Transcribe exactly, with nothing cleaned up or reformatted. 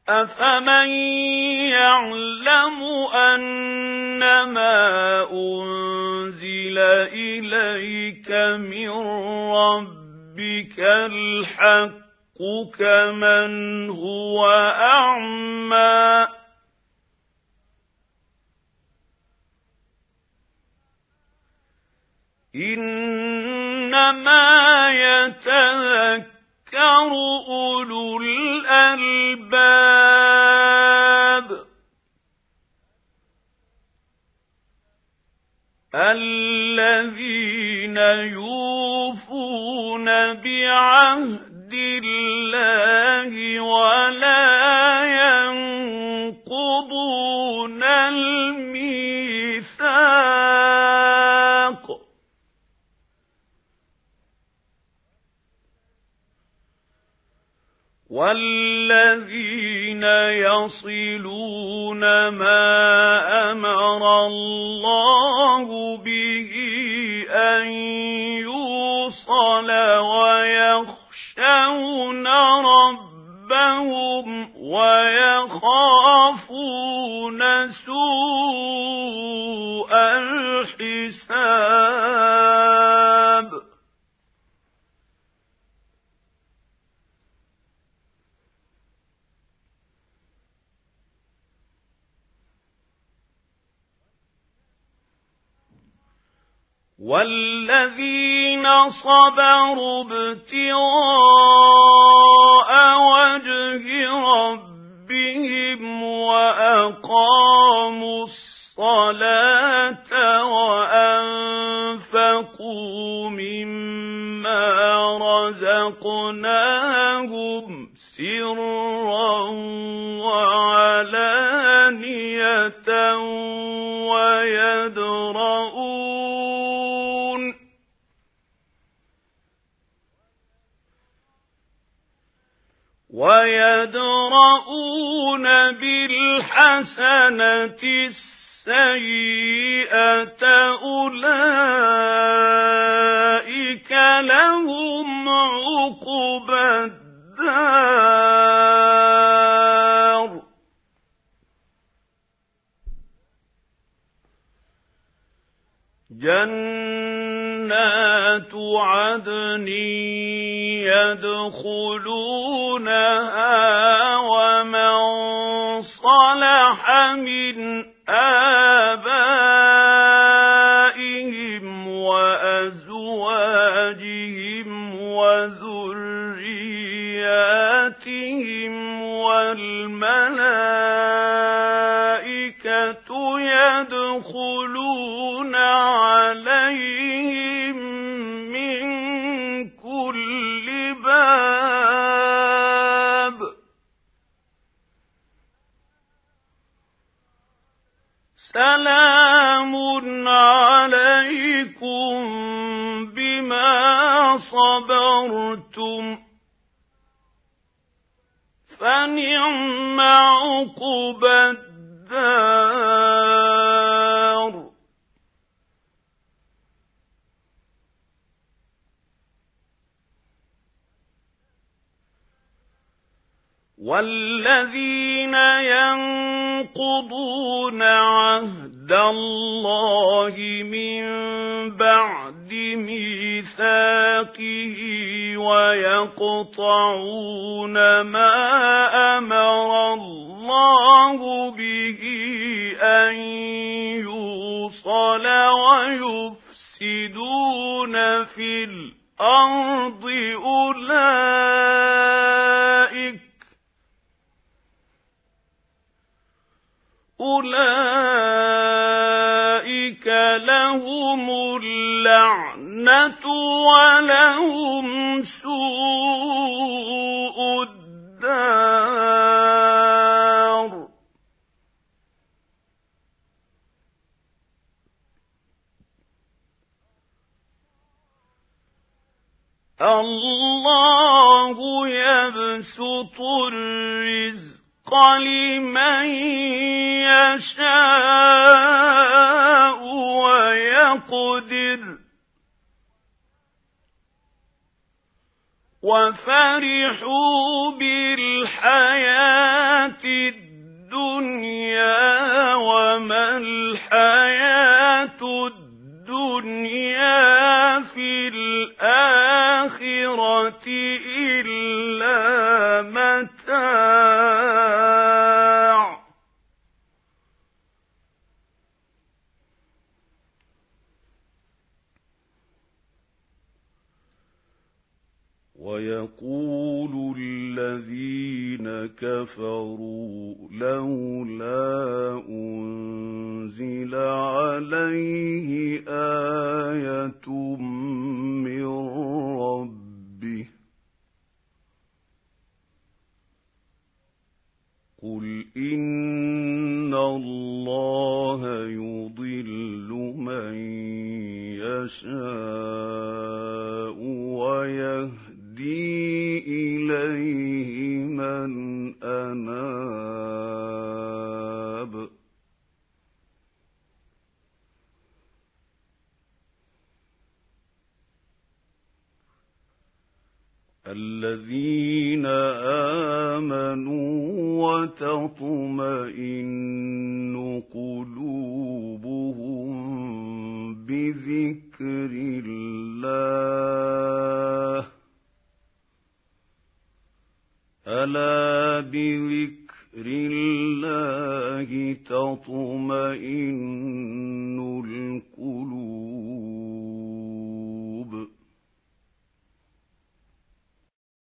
أفمن يعلم أنما أنزل إليك من ربك الحق كمن هو أعمى إنما يتذكر أولو الألباب الذين يوفون بعهد الله ولا ينقضون الميثاق والذين يصلون ما أمر الله به أن يوصل ويخشون ربهم ويخافون سوء الحساب والذين صبروا ابتغاء وجه ربهم وأقاموا الصلاة وأنفقوا مما رزقناهم سرا وعلانية ويدرؤون ويدرؤون بالحسنة السيئة أولئك لهم عقبى الدار جنات عدن يدخلونها ومن صلح من آبائهم وأزواجهم وذرياتهم والملائكة يدخلون عليهم من كل باب سلام عليكم بما صبرتم فنعم عقبى الدار والذين ينقضون عهد الله من بعد ميثاقه ويقطعون ما أمر الله به أن يوصل ويفسدون في الأرض أولئك أولئك لهم اللعنة ولهم سوء الدار الله يبسط الرزق لمن يشاء ويقدر وفرحوا بالحياة الحياة الدنيا وما الحياة الدنيا في الآخرة إلا متاع ويقول الذين كفروا لولا أنزل عليه آية من ربه قل إن الله يضل من يشاء ويهدي إليه من أناب الذين آمنوا وتطمئن قلوبهم بذكر الله ألا بذكر الله تطمئن القلوب